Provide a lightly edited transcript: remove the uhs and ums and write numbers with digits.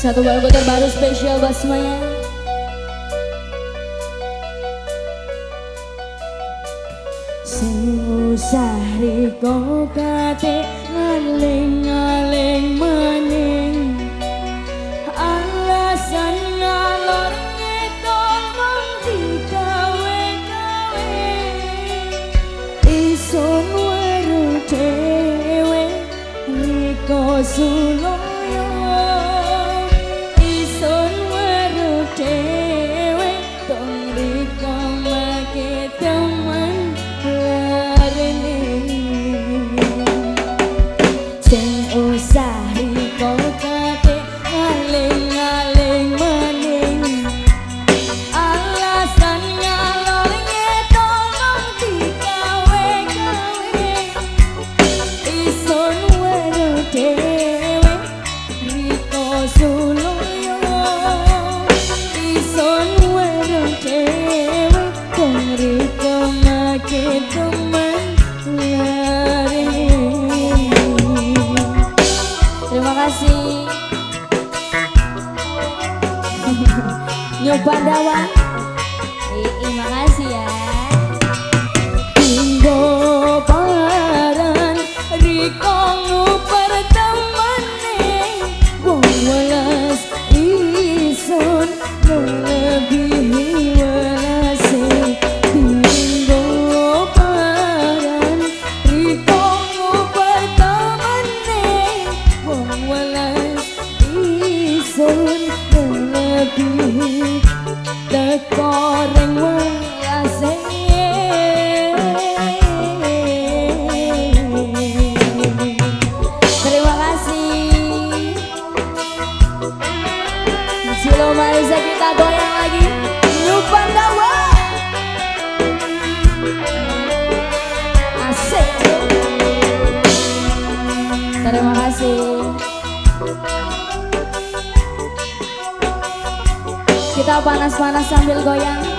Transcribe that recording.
Satu lagu terbaru spesial buat semuanya. Sing usah riko kate ngaling-ngaling maning, alasan ngalor ngidul mung digawe-gawe, isun weru dhewe riko suloyo, isun weru dhewe tong riko make temen sing usah riko kate ngaling-ngaling maning, alasan ngalor ngidul mung digawe-gawe, isun weru dhewe riko suloyo, isun weru dhewe tong riko make temen lari. Terima kasih. Nyoba dawa. Terima kasih ya. Tinggo paran riko nguper temene, wong welas isun melebihi welase. Tinggo paran riko nguper temene, wong welas isun melebihi teko ring welase. Terima kasih. Silo Marisa, kita goyang lagi. Lupa dawa. Asik. Terima kasih. Kita panas-panas sambil goyang.